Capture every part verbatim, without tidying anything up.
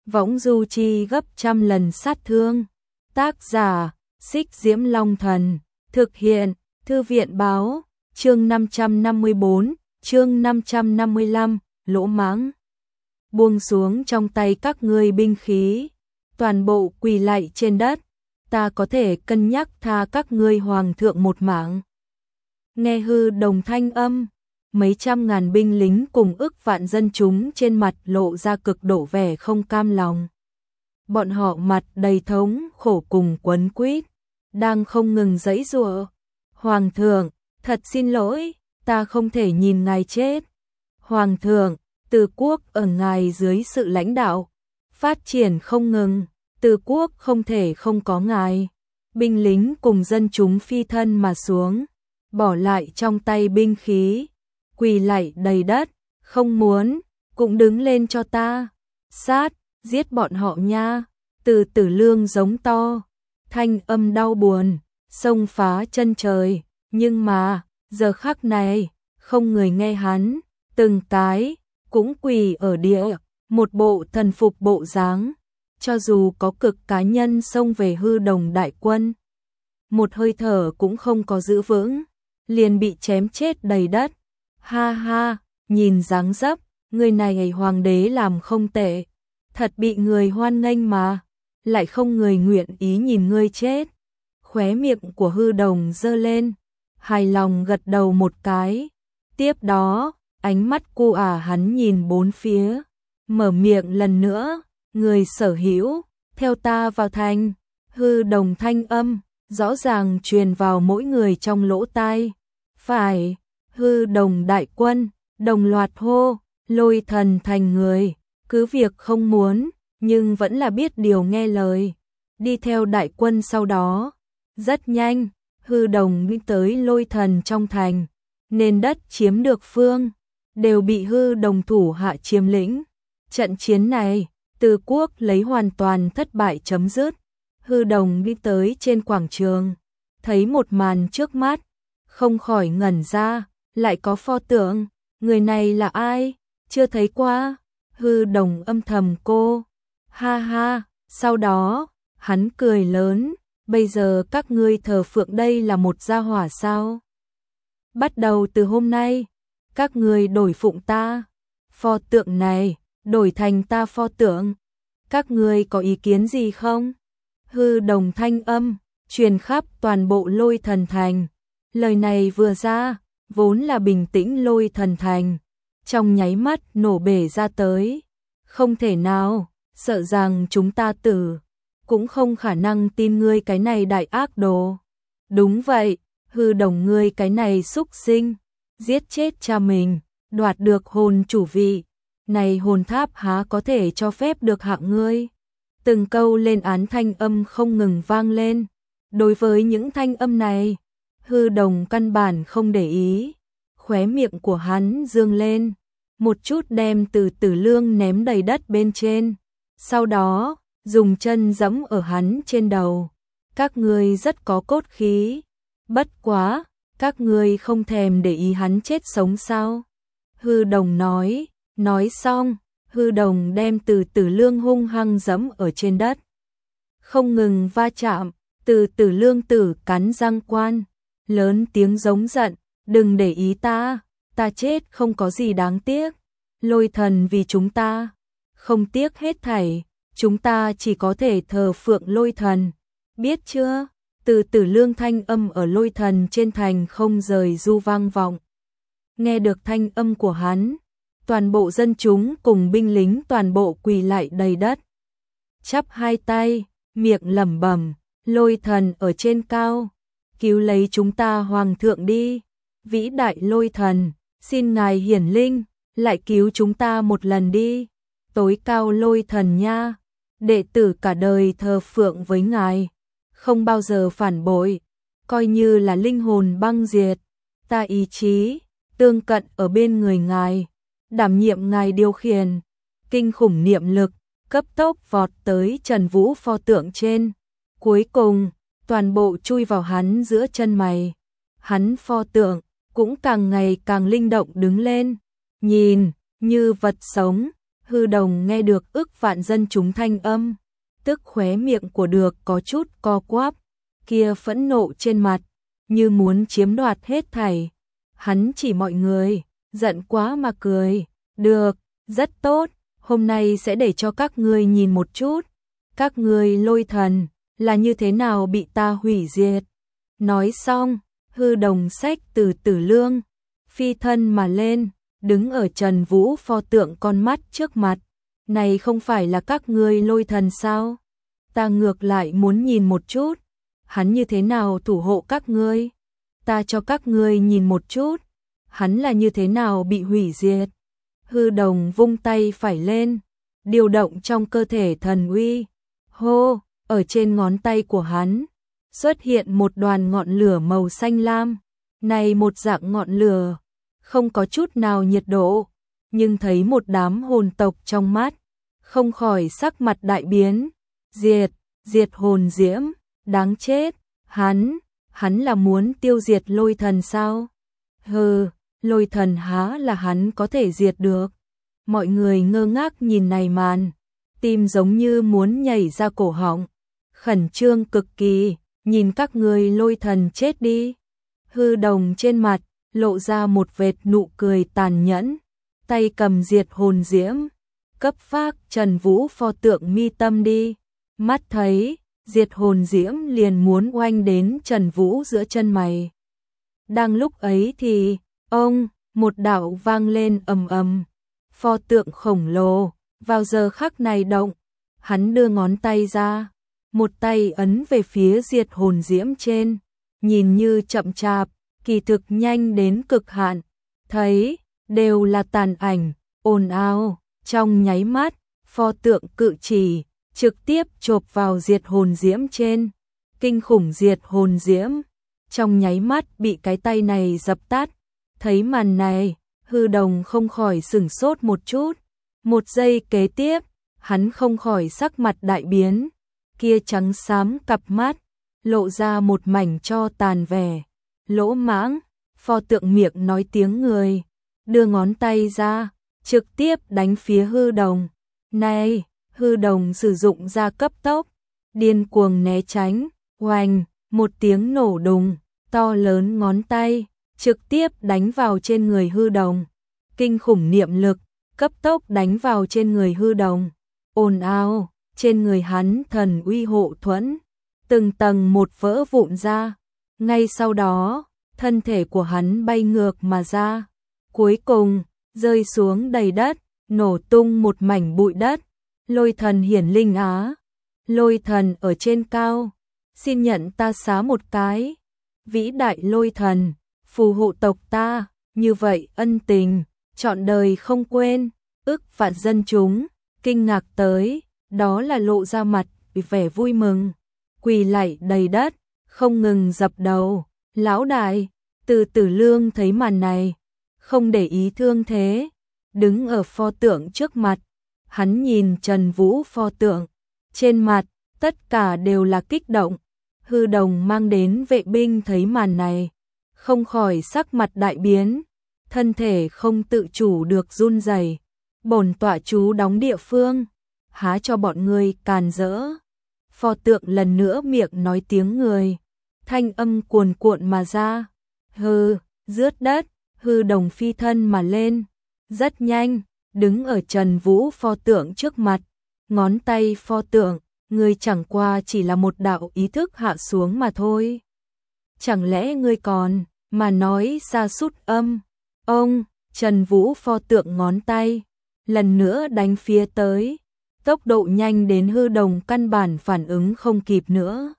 võng du chi gấp trăm lần sát thương. Tác giả, Xích Diễm Long Thần, thực hiện, Thư viện Báo, chương năm trăm năm mươi bốn, chương năm trăm năm mươi lăm, lỗ mãng. Buông xuống trong tay các ngươi binh khí, toàn bộ quỳ lạy trên đất, ta có thể cân nhắc tha các ngươi hoàng thượng một mạng. Nghe Hư Đồng thanh âm, mấy trăm ngàn binh lính cùng ức vạn dân chúng trên mặt lộ ra cực độ vẻ không cam lòng. Bọn họ mặt đầy thống khổ cùng quấn quýt, đang không ngừng giãy giụa. Hoàng thượng, thật xin lỗi, ta không thể nhìn ngài chết. Hoàng thượng, Từ quốc ở ngài dưới sự lãnh đạo, phát triển không ngừng, Từ quốc không thể không có ngài. Binh lính cùng dân chúng phi thân mà xuống, bỏ lại trong tay binh khí, quỳ lạy đầy đất, không muốn, cũng đứng lên cho ta. Sát, giết bọn họ nha. Từ Tử Lương giống to, thanh âm đau buồn, xông phá chân trời, nhưng mà, giờ khắc này, không người nghe hắn, từng cái, cũng quỳ ở địa, một bộ thần phục bộ dáng, cho dù có cực cá nhân xông về Hư Đồng đại quân. Một hơi thở cũng không có giữ vững, liền bị chém chết đầy đất. Ha ha, nhìn dáng dấp, người này hoàng đế làm không tệ, thật bị người hoan nghênh mà, lại không người nguyện ý nhìn ngươi chết. Khóe miệng của Hư Đồng giơ lên, hài lòng gật đầu một cái. Tiếp đó, ánh mắt cu ả hắn nhìn bốn phía, mở miệng lần nữa, người sở hữu, theo ta vào thành. Hư Đồng thanh âm, rõ ràng truyền vào mỗi người trong lỗ tai. Phải, Hư Đồng đại quân, đồng loạt hô, Lôi Thần thành người, cứ việc không muốn, nhưng vẫn là biết điều nghe lời, đi theo đại quân sau đó. Rất nhanh, Hư Đồng đi tới Lôi Thần trong thành, nền đất chiếm được phương, đều bị Hư Đồng thủ hạ chiếm lĩnh. Trận chiến này, Từ quốc lấy hoàn toàn thất bại chấm dứt. Hư Đồng đi tới trên quảng trường, thấy một màn trước mắt, không khỏi ngẩn ra, lại có pho tượng, người này là ai, chưa thấy qua. Hư Đồng âm thầm cô, ha ha, sau đó, hắn cười lớn, bây giờ các ngươi thờ phượng đây là một gia hỏa sao? Bắt đầu từ hôm nay, các ngươi đổi phụng ta, pho tượng này, đổi thành ta pho tượng, các ngươi có ý kiến gì không? Hư Đồng thanh âm, truyền khắp toàn bộ Lôi Thần thành, lời này vừa ra, vốn là bình tĩnh Lôi Thần thành, trong nháy mắt nổ bể ra tới. Không thể nào, sợ rằng chúng ta tử, cũng không khả năng tin ngươi cái này đại ác đồ. Đúng vậy, Hư Đồng ngươi cái này xúc sinh, giết chết cha mình, đoạt được hồn chủ vị, này hồn tháp há có thể cho phép được hạng ngươi. Từng câu lên án thanh âm không ngừng vang lên. Đối với những thanh âm này, Hư Đồng căn bản không để ý, khóe miệng của hắn dương lên, một chút đem Từ Tử Lương ném đầy đất bên trên, sau đó, dùng chân giẫm ở hắn trên đầu. Các ngươi rất có cốt khí, bất quá, các ngươi không thèm để ý hắn chết sống sao? Hư Đồng nói, nói xong, Hư Đồng đem Từ Tử Lương hung hăng giẫm ở trên đất. Không ngừng va chạm, Từ Tử Lương tử cắn răng quan, lớn tiếng giống giận, đừng để ý ta, ta chết không có gì đáng tiếc. Lôi Thần vì chúng ta, không tiếc hết thảy, chúng ta chỉ có thể thờ phượng Lôi Thần, biết chưa? Từ Tử Lương thanh âm ở Lôi Thần trên thành không rời du vang vọng. Nghe được thanh âm của hắn, toàn bộ dân chúng cùng binh lính toàn bộ quỳ lại đầy đất, chắp hai tay, miệng lẩm bẩm, Lôi Thần ở trên cao, cứu lấy chúng ta hoàng thượng đi, vĩ đại Lôi Thần, xin ngài hiển linh, lại cứu chúng ta một lần đi, tối cao Lôi Thần nha, đệ tử cả đời thờ phượng với ngài, không bao giờ phản bội, coi như là linh hồn băng diệt, ta ý chí, tương cận ở bên người ngài, đảm nhiệm ngài điều khiển, kinh khủng niệm lực, cấp tốc vọt tới Trần Vũ pho tượng trên, cuối cùng, toàn bộ chui vào hắn giữa chân mày, hắn pho tượng, cũng càng ngày càng linh động đứng lên, nhìn, như vật sống, Hư Đồng nghe được ức vạn dân chúng thanh âm, tức khóe miệng của được có chút co quắp, kia phẫn nộ trên mặt, như muốn chiếm đoạt hết thảy. Hắn chỉ mọi người, giận quá mà cười, được, rất tốt, hôm nay sẽ để cho các ngươi nhìn một chút, các ngươi Lôi thần, là như thế nào bị ta hủy diệt. Nói xong, Hư Đồng xách từ Tử Lương, phi thân mà lên, đứng ở Trần Vũ pho tượng con mắt trước mặt. Này không phải là các ngươi Lôi thần sao? Ta ngược lại muốn nhìn một chút, hắn như thế nào thủ hộ các ngươi? Ta cho các ngươi nhìn một chút, hắn là như thế nào bị hủy diệt? Hư Đồng vung tay phải lên, điều động trong cơ thể thần uy. Hô, ở trên ngón tay của hắn xuất hiện một đoàn ngọn lửa màu xanh lam. Này một dạng ngọn lửa, không có chút nào nhiệt độ, nhưng thấy một đám hồn tộc trong mắt, không khỏi sắc mặt đại biến. Diệt, diệt hồn diễm, đáng chết, hắn, hắn là muốn tiêu diệt Lôi thần sao? Hừ, Lôi thần há là hắn có thể diệt được. Mọi người ngơ ngác nhìn này màn, tim giống như muốn nhảy ra cổ họng, khẩn trương cực kỳ, nhìn các ngươi Lôi thần chết đi. Hư Đồng trên mặt lộ ra một vệt nụ cười tàn nhẫn, tay cầm diệt hồn diễm, cấp phác Trần Vũ pho tượng mi tâm đi. Mắt thấy, diệt hồn diễm liền muốn oanh đến Trần Vũ giữa chân mày. Đang lúc ấy thì, ông, một đạo vang lên ầm ầm, pho tượng khổng lồ, vào giờ khắc này động, hắn đưa ngón tay ra, một tay ấn về phía diệt hồn diễm trên, nhìn như chậm chạp, kỳ thực nhanh đến cực hạn, thấy, đều là tàn ảnh, ồn ào, trong nháy mắt, pho tượng cự chỉ, trực tiếp chộp vào diệt hồn diễm trên, kinh khủng diệt hồn diễm, trong nháy mắt bị cái tay này dập tắt. Thấy màn này, Hư Đồng không khỏi sửng sốt một chút, một giây kế tiếp, hắn không khỏi sắc mặt đại biến, kia trắng xám cặp mắt, lộ ra một mảnh cho tàn vẻ, lỗ mãng, pho tượng miệng nói tiếng người, đưa ngón tay ra, trực tiếp đánh phía Hư Đồng. Này, Hư Đồng sử dụng ra cấp tốc, điên cuồng né tránh, oành, một tiếng nổ đùng, to lớn ngón tay, trực tiếp đánh vào trên người Hư Đồng. Kinh khủng niệm lực, cấp tốc đánh vào trên người Hư Đồng. Ồn ào, trên người hắn thần uy hộ thuẫn, từng tầng một vỡ vụn ra. Ngay sau đó, thân thể của hắn bay ngược mà ra. Cuối cùng, rơi xuống đầy đất, nổ tung một mảnh bụi đất. Lôi thần hiển linh á. Lôi thần ở trên cao, xin nhận ta xá một cái. Vĩ đại Lôi thần, phù hộ tộc ta, như vậy ân tình, trọn đời không quên. Ức vạn dân chúng, kinh ngạc tới, đó là lộ ra mặt, vì vẻ vui mừng. Quỳ lạy đầy đất, không ngừng dập đầu. Lão đại, từ Tử Lương thấy màn này, không để ý thương thế, đứng ở pho tượng trước mặt. Hắn nhìn Trần Vũ pho tượng, trên mặt, tất cả đều là kích động. Hư Đồng mang đến vệ binh thấy màn này, không khỏi sắc mặt đại biến, thân thể không tự chủ được run rẩy. Bổn tọa chú đóng địa phương, há cho bọn ngươi càn rỡ. Pho tượng lần nữa miệng nói tiếng người, thanh âm cuồn cuộn mà ra. Hư, rướt đất, Hư Đồng phi thân mà lên, rất nhanh, đứng ở Trần Vũ pho tượng trước mặt, ngón tay pho tượng, ngươi chẳng qua chỉ là một đạo ý thức hạ xuống mà thôi. Chẳng lẽ ngươi còn mà nói xa sút âm? Ông, Trần Vũ pho tượng ngón tay, lần nữa đánh phía tới, tốc độ nhanh đến Hư Đồng căn bản phản ứng không kịp nữa.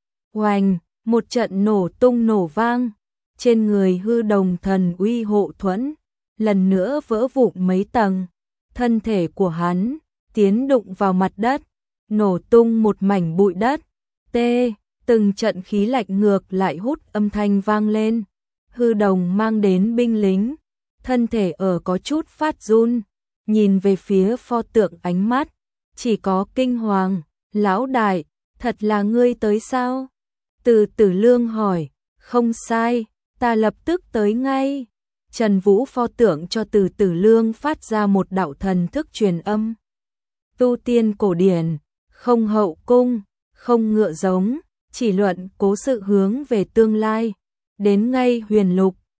Oanh, một trận nổ tung nổ vang, trên người Hư Đồng thần uy hộ thuẫn, lần nữa vỡ vụn mấy tầng, thân thể của hắn tiến đụng vào mặt đất, nổ tung một mảnh bụi đất. Tê, từng trận khí lạnh ngược lại hút âm thanh vang lên. Hư Đồng mang đến binh lính, thân thể ở có chút phát run, nhìn về phía pho tượng ánh mắt chỉ có kinh hoàng. Lão đại, thật là ngươi tới sao? Từ Tử Lương hỏi. Không sai, ta lập tức tới ngay. Trần Vũ pho tượng cho Từ Tử Lương phát ra một đạo thần thức truyền âm. Tu tiên cổ điển, không hậu cung, không ngựa giống, chỉ luận cố sự hướng về tương lai. Đến ngay huyền lục,